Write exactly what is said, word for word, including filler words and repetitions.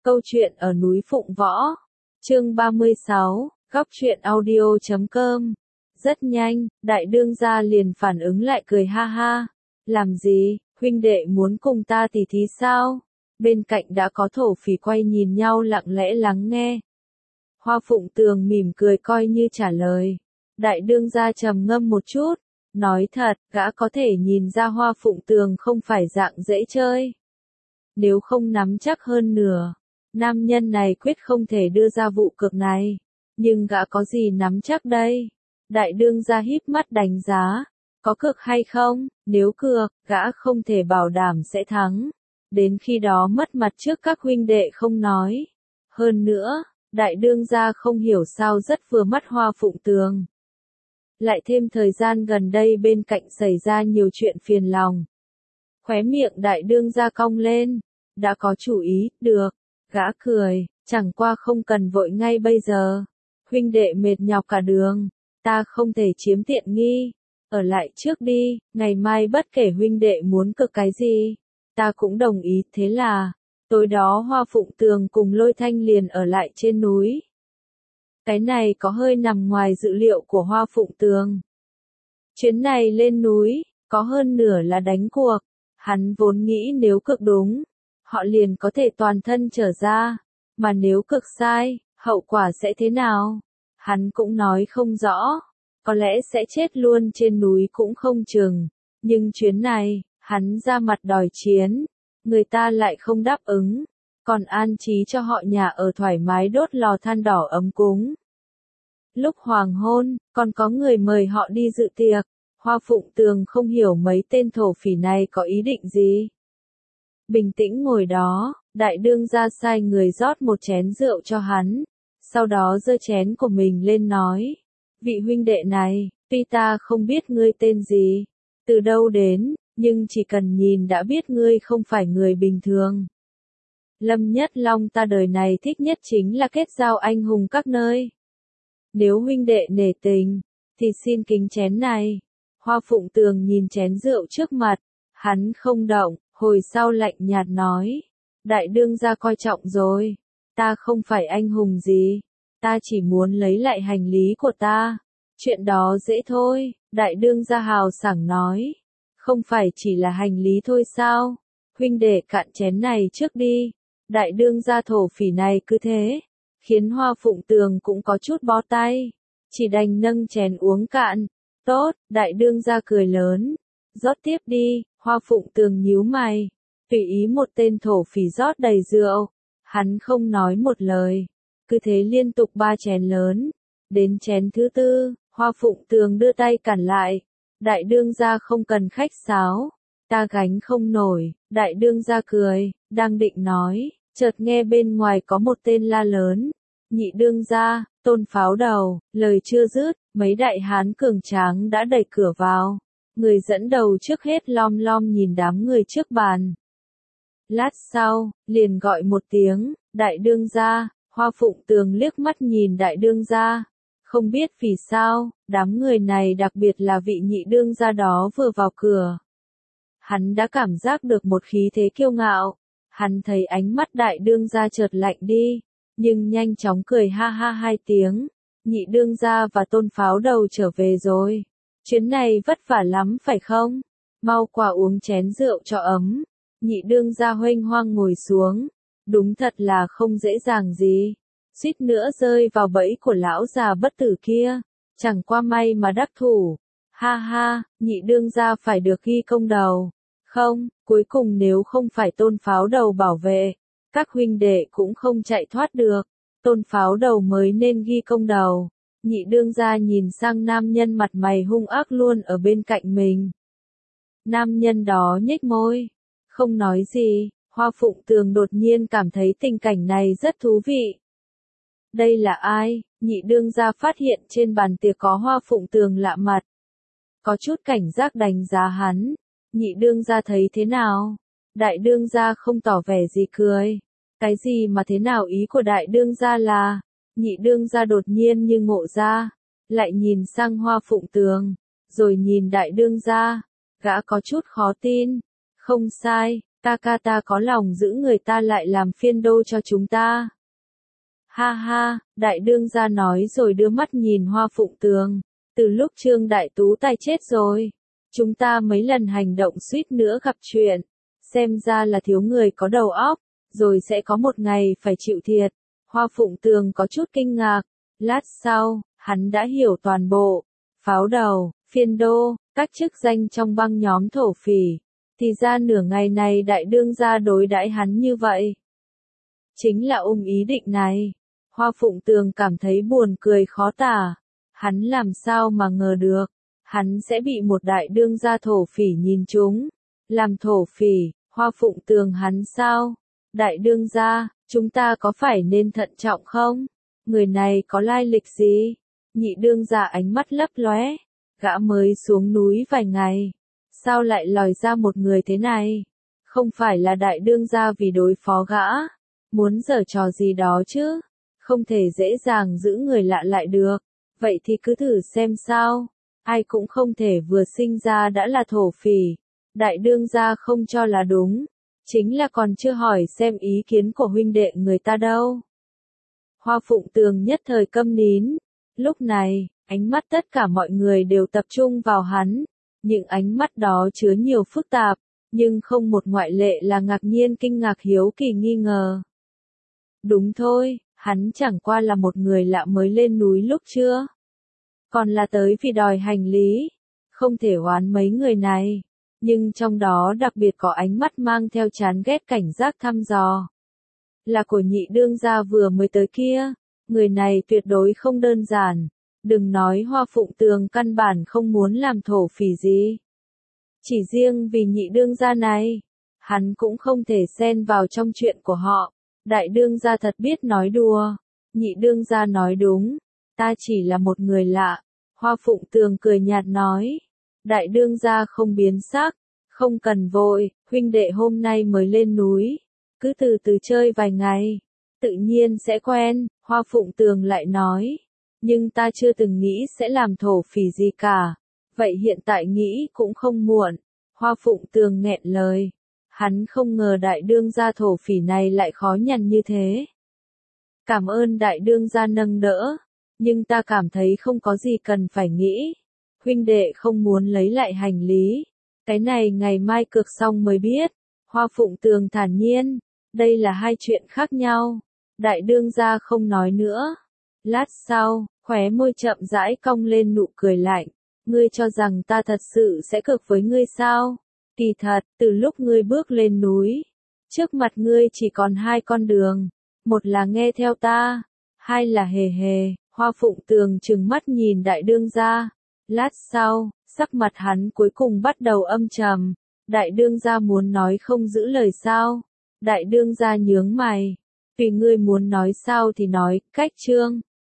Câu chuyện ở núi Phụng Võ. Chương ba mươi sáu, góc truyện audio chấm com. Rất nhanh, đại đương gia liền phản ứng lại cười ha ha. Làm gì, huynh đệ muốn cùng ta tỉ thí sao? Bên cạnh đã có thổ phỉ quay nhìn nhau lặng lẽ lắng nghe. Hoa Phụng Tường mỉm cười coi như trả lời. Đại đương gia trầm ngâm một chút, nói thật, gã có thể nhìn ra Hoa Phụng Tường không phải dạng dễ chơi. Nếu không nắm chắc hơn nửa, nam nhân này quyết không thể đưa ra vụ cược này. Nhưng gã có gì nắm chắc đây? Đại đương gia híp mắt đánh giá. Có cược hay không? Nếu cược, gã không thể bảo đảm sẽ thắng. Đến khi đó mất mặt trước các huynh đệ không nói. Hơn nữa, đại đương gia không hiểu sao rất vừa mắt Hoa Phụng Tường. Lại thêm thời gian gần đây bên cạnh xảy ra nhiều chuyện phiền lòng. Khóe miệng đại đương gia cong lên. Đã có chủ ý, được. Gã cười, chẳng qua không cần vội ngay bây giờ. Huynh đệ mệt nhọc cả đường, ta không thể chiếm tiện nghi. Ở lại trước đi, ngày mai bất kể huynh đệ muốn cược cái gì, ta cũng đồng ý. Thế là, tối đó Hoa Phụng Tường cùng Lôi Thanh liền ở lại trên núi. Cái này có hơi nằm ngoài dự liệu của Hoa Phụng Tường. Chuyến này lên núi, có hơn nửa là đánh cuộc. Hắn vốn nghĩ nếu cược đúng, họ liền có thể toàn thân trở ra. Mà nếu cược sai, hậu quả sẽ thế nào? Hắn cũng nói không rõ. Có lẽ sẽ chết luôn trên núi cũng không chừng. Nhưng chuyến này, hắn ra mặt đòi chiến. Người ta lại không đáp ứng. Còn an trí cho họ nhà ở thoải mái đốt lò than đỏ ấm cúng. Lúc hoàng hôn, còn có người mời họ đi dự tiệc. Hoa Phụng Tường không hiểu mấy tên thổ phỉ này có ý định gì. Bình tĩnh ngồi đó, đại đương gia sai người rót một chén rượu cho hắn. Sau đó giơ chén của mình lên nói. Vị huynh đệ này, tuy ta không biết ngươi tên gì, từ đâu đến, nhưng chỉ cần nhìn đã biết ngươi không phải người bình thường. Lâm Nhất Long ta đời này thích nhất chính là kết giao anh hùng các nơi. Nếu huynh đệ nể tình, thì xin kính chén này. Hoa Phụng Tường nhìn chén rượu trước mặt, hắn không động, hồi sau lạnh nhạt nói. Đại đương gia coi trọng rồi, ta không phải anh hùng gì, ta chỉ muốn lấy lại hành lý của ta. Chuyện đó dễ thôi, đại đương gia hào sảng nói. Không phải chỉ là hành lý thôi sao? Huynh đệ cạn chén này trước đi. Đại đương gia thổ phỉ này cứ thế, khiến Hoa Phụng Tường cũng có chút bó tay. Chỉ đành nâng chén uống cạn. Tốt, đại đương gia cười lớn. Rót tiếp đi. Hoa Phụng Tường nhíu mày. Tùy ý một tên thổ phỉ rót đầy rượu. Hắn không nói một lời. Cứ thế liên tục ba chén lớn. Đến chén thứ tư, Hoa Phụng Tường đưa tay cản lại. Đại đương gia không cần khách sáo. Ta gánh không nổi. Đại đương gia cười, đang định nói. Chợt nghe bên ngoài có một tên la lớn. Nhị đương gia, Tôn Pháo Đầu. Lời chưa dứt, mấy đại hán cường tráng đã đẩy cửa vào. Người dẫn đầu trước hết lom lom nhìn đám người trước bàn. Lát sau, liền gọi một tiếng, đại đương gia. Hoa Phụng Tường liếc mắt nhìn đại đương gia. Không biết vì sao, đám người này đặc biệt là vị nhị đương gia đó vừa vào cửa. Hắn đã cảm giác được một khí thế kiêu ngạo. Hắn thấy ánh mắt đại đương gia chợt lạnh đi, nhưng nhanh chóng cười ha ha hai tiếng. Nhị đương gia và Tôn Pháo Đầu trở về rồi. Chuyến này vất vả lắm phải không? Mau qua uống chén rượu cho ấm. Nhị đương gia huênh hoang ngồi xuống. Đúng thật là không dễ dàng gì. Suýt nữa rơi vào bẫy của lão già bất tử kia. Chẳng qua may mà đắc thủ. Ha ha, nhị đương gia phải được ghi công đầu. Không, cuối cùng nếu không phải Tôn Pháo Đầu bảo vệ, các huynh đệ cũng không chạy thoát được. Tôn Pháo Đầu mới nên ghi công đầu. Nhị đương gia nhìn sang nam nhân mặt mày hung ác luôn ở bên cạnh mình. Nam nhân đó nhếch môi, không nói gì. Hoa Phụng Tường đột nhiên cảm thấy tình cảnh này rất thú vị. Đây là ai? Nhị đương gia phát hiện trên bàn tiệc có Hoa Phụng Tường lạ mặt. Có chút cảnh giác đánh giá hắn. Nhị đương gia thấy thế nào? Đại đương gia không tỏ vẻ gì cười. Cái gì mà thế nào, ý của đại đương gia là? Nhị đương gia đột nhiên như ngộ ra. Lại nhìn sang Hoa Phụng Tường. Rồi nhìn đại đương gia. Gã có chút khó tin. Không sai, Ta ca ta có lòng giữ người ta lại làm phiên đô cho chúng ta. Ha ha, đại đương gia nói rồi đưa mắt nhìn Hoa Phụng Tường. Từ lúc Trương Đại Tú Tài chết rồi, chúng ta mấy lần hành động suýt nữa gặp chuyện. Xem ra là thiếu người có đầu óc, rồi sẽ có một ngày phải chịu thiệt. Hoa Phụng Tường có chút kinh ngạc. Lát sau, hắn đã hiểu toàn bộ. Pháo đầu, phiên đô, các chức danh trong băng nhóm thổ phỉ. Thì ra nửa ngày này đại đương gia đối đãi hắn như vậy. Chính là ôm ý định này. Hoa Phụng Tường cảm thấy buồn cười khó tả. Hắn làm sao mà ngờ được. Hắn sẽ bị một đại đương gia thổ phỉ nhìn trúng. Làm thổ phỉ, Hoa Phụng Tường hắn sao? Đại đương gia, chúng ta có phải nên thận trọng không? Người này có lai lịch gì? Nhị đương gia ánh mắt lấp lóe. Gã mới xuống núi vài ngày. Sao lại lòi ra một người thế này? Không phải là đại đương gia vì đối phó gã. Muốn giở trò gì đó chứ? Không thể dễ dàng giữ người lạ lại được. Vậy thì cứ thử xem sao. Ai cũng không thể vừa sinh ra đã là thổ phỉ. Đại đương gia không cho là đúng. Chính là còn chưa hỏi xem ý kiến của huynh đệ người ta đâu. Hoa Phụng Tường nhất thời câm nín. Lúc này, ánh mắt tất cả mọi người đều tập trung vào hắn. Những ánh mắt đó chứa nhiều phức tạp, nhưng không một ngoại lệ là ngạc nhiên kinh ngạc hiếu kỳ nghi ngờ. Đúng thôi, hắn chẳng qua là một người lạ mới lên núi lúc chưa. Còn là tới vì đòi hành lý. Không thể oán mấy người này. Nhưng trong đó đặc biệt có ánh mắt mang theo chán ghét cảnh giác thăm dò. Là của nhị đương gia vừa mới tới kia. Người này tuyệt đối không đơn giản. Đừng nói Hoa Phụng Tường căn bản không muốn làm thổ phỉ gì. Chỉ riêng vì nhị đương gia này, hắn cũng không thể xen vào trong chuyện của họ. Đại đương gia thật biết nói đùa. Nhị đương gia nói đúng. Ta chỉ là một người lạ. Hoa Phụng Tường cười nhạt nói. Đại đương gia không biến sắc. Không cần vội, huynh đệ hôm nay mới lên núi. Cứ từ từ chơi vài ngày. Tự nhiên sẽ quen, Hoa Phụng Tường lại nói. Nhưng ta chưa từng nghĩ sẽ làm thổ phỉ gì cả. Vậy hiện tại nghĩ cũng không muộn. Hoa Phụng Tường nghẹn lời. Hắn không ngờ đại đương gia thổ phỉ này lại khó nhằn như thế. Cảm ơn đại đương gia nâng đỡ. Nhưng ta cảm thấy không có gì cần phải nghĩ. Huynh đệ không muốn lấy lại hành lý. Cái này ngày mai cược xong mới biết. Hoa Phụng Tường thản nhiên. Đây là hai chuyện khác nhau. Đại đương gia không nói nữa. Lát sau, khóe môi chậm rãi cong lên nụ cười lạnh. Ngươi cho rằng ta thật sự sẽ cược với ngươi sao? Kỳ thật, từ lúc ngươi bước lên núi, trước mặt ngươi chỉ còn hai con đường. Một là nghe theo ta, hai là hề hề. Hoa Phụng Tường trừng mắt nhìn đại đương gia. Lát sau, sắc mặt hắn cuối cùng bắt đầu âm trầm. Đại đương gia muốn nói không giữ lời sao? Đại đương gia nhướng mày. Vì ngươi muốn nói sao thì nói, cách chương.